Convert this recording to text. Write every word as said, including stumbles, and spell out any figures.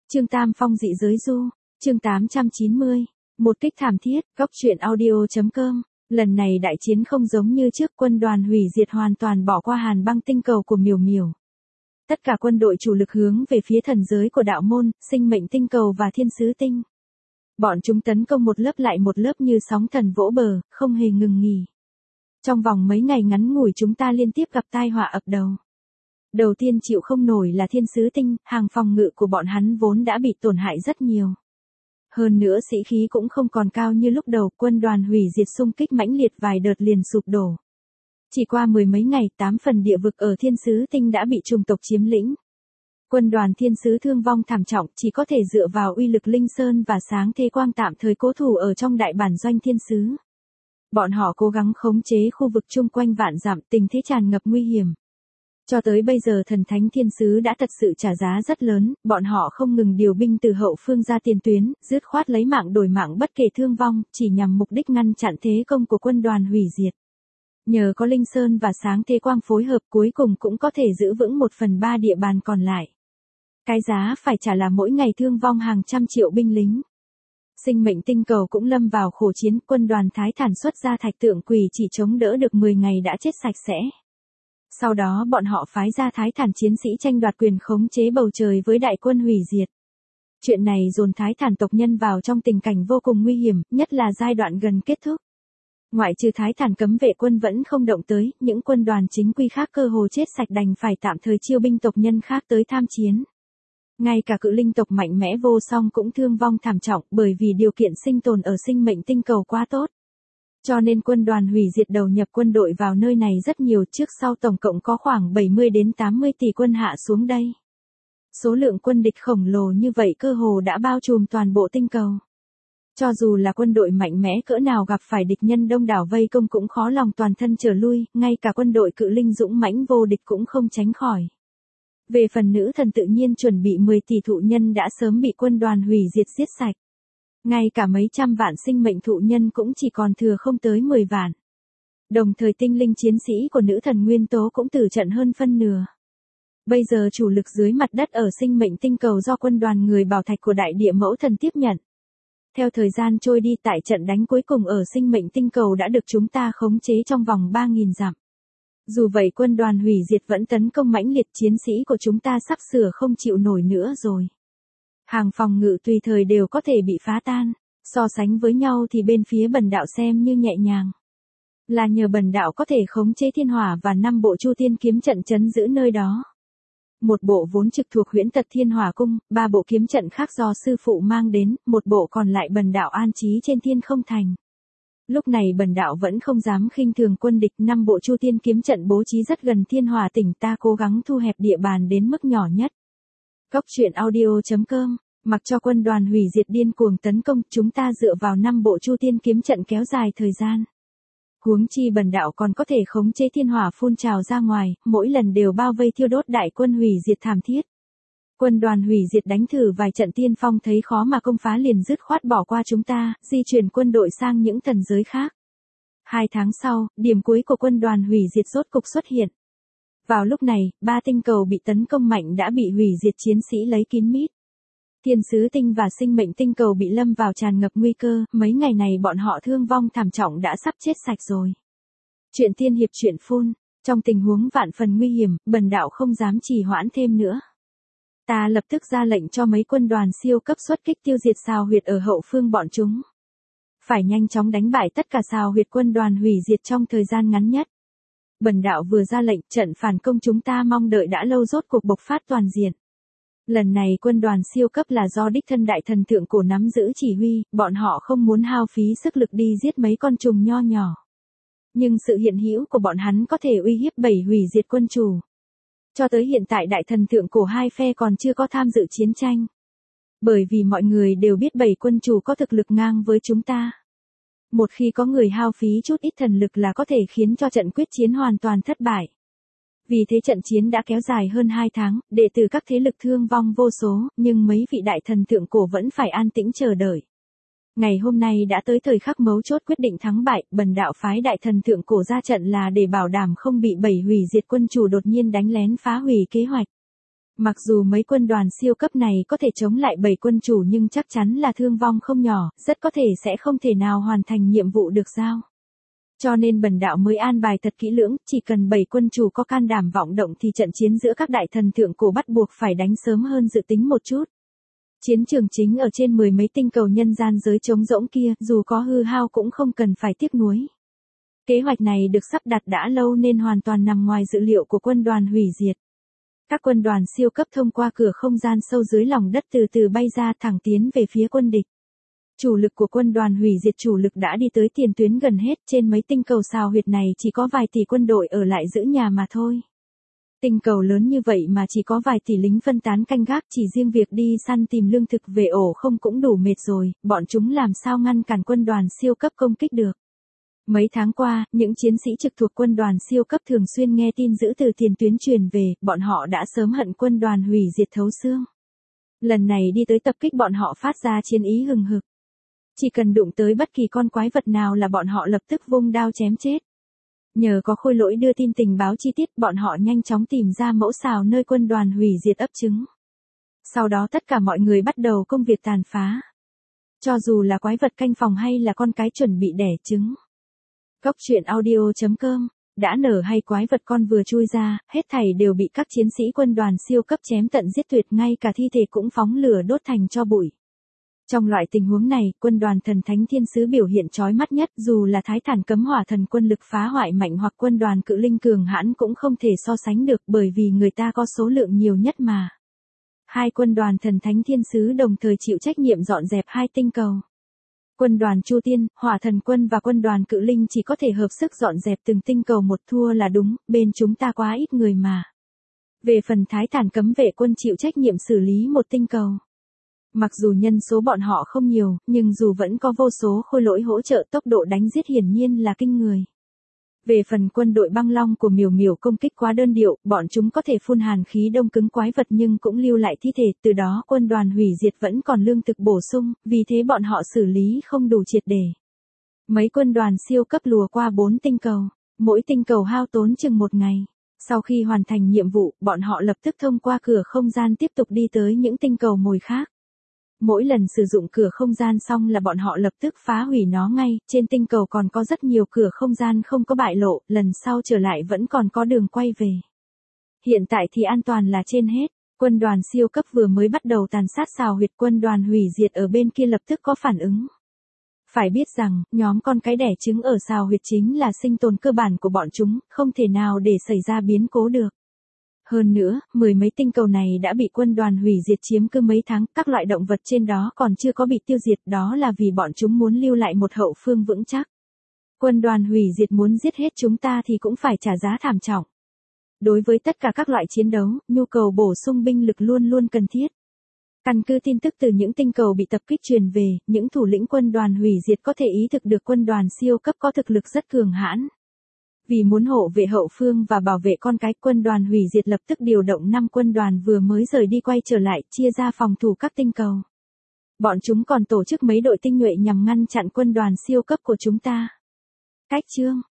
Chương Tam Phong dị giới du, chương tám trăm chín mươi. Một kích thảm thiết, góc truyện audio.com. Lần này đại chiến không giống như trước, quân đoàn hủy diệt hoàn toàn bỏ qua hàn băng tinh cầu của Miểu Miểu. Tất cả quân đội chủ lực hướng về phía thần giới của đạo môn, sinh mệnh tinh cầu và thiên sứ tinh. Bọn chúng tấn công một lớp lại một lớp như sóng thần vỗ bờ, không hề ngừng nghỉ. Trong vòng mấy ngày ngắn ngủi chúng ta liên tiếp gặp tai họa ập đầu. Đầu tiên chịu không nổi là thiên sứ tinh, hàng phòng ngự của bọn hắn vốn đã bị tổn hại rất nhiều. Hơn nữa sĩ khí cũng không còn cao như lúc đầu, quân đoàn hủy diệt xung kích mãnh liệt vài đợt liền sụp đổ. Chỉ qua mười mấy ngày, tám phần địa vực ở thiên sứ tinh đã bị chủng tộc chiếm lĩnh. Quân đoàn thiên sứ thương vong thảm trọng, chỉ có thể dựa vào uy lực linh sơn và sáng thế quang tạm thời cố thủ ở trong đại bản doanh thiên sứ. Bọn họ cố gắng khống chế khu vực chung quanh vạn dặm, tình thế tràn ngập nguy hiểm. Cho tới bây giờ thần thánh thiên sứ đã thật sự trả giá rất lớn, bọn họ không ngừng điều binh từ hậu phương ra tiền tuyến, dứt khoát lấy mạng đổi mạng bất kể thương vong, chỉ nhằm mục đích ngăn chặn thế công của quân đoàn hủy diệt. Nhờ có linh sơn và sáng thế quang phối hợp, cuối cùng cũng có thể giữ vững một phần ba địa bàn còn lại. Cái giá phải trả là mỗi ngày thương vong hàng trăm triệu binh lính. Sinh mệnh tinh cầu cũng lâm vào khổ chiến, quân đoàn Thái Thản xuất ra thạch tượng quỷ chỉ chống đỡ được mười ngày đã chết sạch sẽ. Sau đó bọn họ phái ra Thái Thản chiến sĩ tranh đoạt quyền khống chế bầu trời với đại quân hủy diệt. Chuyện này dồn Thái Thản tộc nhân vào trong tình cảnh vô cùng nguy hiểm, nhất là giai đoạn gần kết thúc. Ngoại trừ Thái Thản cấm vệ quân vẫn không động tới, những quân đoàn chính quy khác cơ hồ chết sạch đành phải tạm thời chiêu binh tộc nhân khác tới tham chiến. Ngay cả cự linh tộc mạnh mẽ vô song cũng thương vong thảm trọng bởi vì điều kiện sinh tồn ở sinh mệnh tinh cầu quá tốt. Cho nên quân đoàn hủy diệt đầu nhập quân đội vào nơi này rất nhiều, trước sau tổng cộng có khoảng bảy mươi đến tám mươi tỷ quân hạ xuống đây. Số lượng quân địch khổng lồ như vậy cơ hồ đã bao trùm toàn bộ tinh cầu. Cho dù là quân đội mạnh mẽ cỡ nào gặp phải địch nhân đông đảo vây công cũng khó lòng toàn thân trở lui, ngay cả quân đội cự linh dũng mãnh vô địch cũng không tránh khỏi. Về phần nữ thần tự nhiên chuẩn bị mười tỷ thụ nhân đã sớm bị quân đoàn hủy diệt giết sạch. Ngay cả mấy trăm vạn sinh mệnh thụ nhân cũng chỉ còn thừa không tới mười vạn. Đồng thời tinh linh chiến sĩ của nữ thần nguyên tố cũng tử trận hơn phân nửa. Bây giờ chủ lực dưới mặt đất ở sinh mệnh tinh cầu do quân đoàn người bảo thạch của đại địa mẫu thần tiếp nhận. Theo thời gian trôi đi, tại trận đánh cuối cùng ở sinh mệnh tinh cầu đã được chúng ta khống chế trong vòng ba nghìn dặm. Dù vậy quân đoàn hủy diệt vẫn tấn công mãnh liệt, chiến sĩ của chúng ta sắp sửa không chịu nổi nữa rồi. Hàng phòng ngự tùy thời đều có thể bị phá tan, so sánh với nhau thì bên phía Bần Đạo xem như nhẹ nhàng. Là nhờ Bần Đạo có thể khống chế thiên hỏa và năm bộ chu tiên kiếm trận trấn giữ nơi đó. Một bộ vốn trực thuộc Huyễn Tật Thiên Hỏa Cung, ba bộ kiếm trận khác do sư phụ mang đến, một bộ còn lại Bần Đạo an trí trên Thiên Không Thành. Lúc này Bần Đạo vẫn không dám khinh thường quân địch, năm bộ chu tiên kiếm trận bố trí rất gần thiên hỏa tỉnh, ta cố gắng thu hẹp địa bàn đến mức nhỏ nhất. Góc truyện audio.com. Mặc cho quân đoàn hủy diệt điên cuồng tấn công, chúng ta dựa vào năm bộ chu tiên kiếm trận kéo dài thời gian. Huống chi Bần Đạo còn có thể khống chế thiên hỏa phun trào ra ngoài, mỗi lần đều bao vây thiêu đốt đại quân hủy diệt thảm thiết. Quân đoàn hủy diệt đánh thử vài trận tiên phong thấy khó mà công phá liền dứt khoát bỏ qua chúng ta, di chuyển quân đội sang những thần giới khác. Hai tháng sau, điểm cuối của quân đoàn hủy diệt rốt cục xuất hiện. Vào lúc này, ba tinh cầu bị tấn công mạnh đã bị hủy diệt chiến sĩ lấy kín mít. Thiên sứ tinh và sinh mệnh tinh cầu bị lâm vào tràn ngập nguy cơ, mấy ngày này bọn họ thương vong thảm trọng đã sắp chết sạch rồi. Chuyện tiên hiệp chuyện phun, trong tình huống vạn phần nguy hiểm, Bần Đạo không dám trì hoãn thêm nữa. Ta lập tức ra lệnh cho mấy quân đoàn siêu cấp xuất kích tiêu diệt sao huyệt ở hậu phương bọn chúng. Phải nhanh chóng đánh bại tất cả sao huyệt quân đoàn hủy diệt trong thời gian ngắn nhất. Bần Đạo vừa ra lệnh, trận phản công chúng ta mong đợi đã lâu rốt cuộc bộc phát toàn diện. Lần này quân đoàn siêu cấp là do đích thân đại thần thượng cổ nắm giữ chỉ huy, bọn họ không muốn hao phí sức lực đi giết mấy con trùng nho nhỏ. Nhưng sự hiện hữu của bọn hắn có thể uy hiếp bảy hủy diệt quân chủ. Cho tới hiện tại đại thần thượng cổ hai phe còn chưa có tham dự chiến tranh. Bởi vì mọi người đều biết bảy quân chủ có thực lực ngang với chúng ta. Một khi có người hao phí chút ít thần lực là có thể khiến cho trận quyết chiến hoàn toàn thất bại. Vì thế trận chiến đã kéo dài hơn hai tháng, đệ tử các thế lực thương vong vô số, nhưng mấy vị đại thần thượng cổ vẫn phải an tĩnh chờ đợi. Ngày hôm nay đã tới thời khắc mấu chốt quyết định thắng bại, Bần Đạo phái đại thần thượng cổ ra trận là để bảo đảm không bị bảy hủy diệt quân chủ đột nhiên đánh lén phá hủy kế hoạch. Mặc dù mấy quân đoàn siêu cấp này có thể chống lại bảy quân chủ nhưng chắc chắn là thương vong không nhỏ, rất có thể sẽ không thể nào hoàn thành nhiệm vụ được giao. Cho nên bần đạo mới an bài thật kỹ lưỡng, chỉ cần bảy quân chủ có can đảm vọng động thì trận chiến giữa các đại thần thượng cổ bắt buộc phải đánh sớm hơn dự tính một chút. Chiến trường chính ở trên mười mấy tinh cầu nhân gian giới trống rỗng kia, dù có hư hao cũng không cần phải tiếc nuối. Kế hoạch này được sắp đặt đã lâu nên hoàn toàn nằm ngoài dự liệu của quân đoàn hủy diệt. Các quân đoàn siêu cấp thông qua cửa không gian sâu dưới lòng đất từ từ bay ra thẳng tiến về phía quân địch. Chủ lực của quân đoàn hủy diệt chủ lực đã đi tới tiền tuyến gần hết, trên mấy tinh cầu sao huyệt này chỉ có vài tỷ quân đội ở lại giữ nhà mà thôi. Tinh cầu lớn như vậy mà chỉ có vài tỷ lính phân tán canh gác, chỉ riêng việc đi săn tìm lương thực về ổ không cũng đủ mệt rồi, bọn chúng làm sao ngăn cản quân đoàn siêu cấp công kích được. Mấy tháng qua, những chiến sĩ trực thuộc quân đoàn siêu cấp thường xuyên nghe tin dữ từ tiền tuyến truyền về, bọn họ đã sớm hận quân đoàn hủy diệt thấu xương. Lần này đi tới tập kích bọn họ phát ra chiến ý hừng hực. Chỉ cần đụng tới bất kỳ con quái vật nào là bọn họ lập tức vung đao chém chết. Nhờ có khôi lỗi đưa tin tình báo chi tiết, bọn họ nhanh chóng tìm ra mẫu xào nơi quân đoàn hủy diệt ấp trứng. Sau đó tất cả mọi người bắt đầu công việc tàn phá. Cho dù là quái vật canh phòng hay là con cái chuẩn bị đẻ trứng. Cốc truyện audio chấm com, đã nở hay quái vật con vừa chui ra, hết thảy đều bị các chiến sĩ quân đoàn siêu cấp chém tận giết tuyệt, ngay cả thi thể cũng phóng lửa đốt thành tro bụi. Trong loại tình huống này, quân đoàn thần thánh thiên sứ biểu hiện chói mắt nhất, dù là thái thản cấm hỏa thần quân lực phá hoại mạnh hoặc quân đoàn cự linh cường hãn cũng không thể so sánh được, bởi vì người ta có số lượng nhiều nhất mà. Hai quân đoàn thần thánh thiên sứ đồng thời chịu trách nhiệm dọn dẹp hai tinh cầu. Quân đoàn Chu Tiên, Hỏa Thần Quân và quân đoàn Cự Linh chỉ có thể hợp sức dọn dẹp từng tinh cầu một, thua là đúng, bên chúng ta quá ít người mà. Về phần thái thản cấm vệ quân chịu trách nhiệm xử lý một tinh cầu. Mặc dù nhân số bọn họ không nhiều, nhưng dù vẫn có vô số khôi lỗi hỗ trợ, tốc độ đánh giết hiển nhiên là kinh người. Về phần quân đội băng long của miểu miểu công kích quá đơn điệu, bọn chúng có thể phun hàn khí đông cứng quái vật nhưng cũng lưu lại thi thể, từ đó quân đoàn hủy diệt vẫn còn lương thực bổ sung, vì thế bọn họ xử lý không đủ triệt để. Mấy quân đoàn siêu cấp lùa qua bốn tinh cầu, mỗi tinh cầu hao tốn chừng một ngày. Sau khi hoàn thành nhiệm vụ, bọn họ lập tức thông qua cửa không gian tiếp tục đi tới những tinh cầu mồi khác. Mỗi lần sử dụng cửa không gian xong là bọn họ lập tức phá hủy nó ngay, trên tinh cầu còn có rất nhiều cửa không gian không có bại lộ, lần sau trở lại vẫn còn có đường quay về. Hiện tại thì an toàn là trên hết, quân đoàn siêu cấp vừa mới bắt đầu tàn sát xào huyệt, quân đoàn hủy diệt ở bên kia lập tức có phản ứng. Phải biết rằng, nhóm con cái đẻ trứng ở xào huyệt chính là sinh tồn cơ bản của bọn chúng, không thể nào để xảy ra biến cố được. Hơn nữa, mười mấy tinh cầu này đã bị quân đoàn hủy diệt chiếm cứ mấy tháng, các loại động vật trên đó còn chưa có bị tiêu diệt, đó là vì bọn chúng muốn lưu lại một hậu phương vững chắc. Quân đoàn hủy diệt muốn giết hết chúng ta thì cũng phải trả giá thảm trọng. Đối với tất cả các loại chiến đấu, nhu cầu bổ sung binh lực luôn luôn cần thiết. Căn cứ tin tức từ những tinh cầu bị tập kích truyền về, những thủ lĩnh quân đoàn hủy diệt có thể ý thức được quân đoàn siêu cấp có thực lực rất cường hãn. Vì muốn hộ vệ hậu phương và bảo vệ con cái, quân đoàn hủy diệt lập tức điều động năm quân đoàn vừa mới rời đi quay trở lại, chia ra phòng thủ các tinh cầu. Bọn chúng còn tổ chức mấy đội tinh nhuệ nhằm ngăn chặn quân đoàn siêu cấp của chúng ta. Cách chương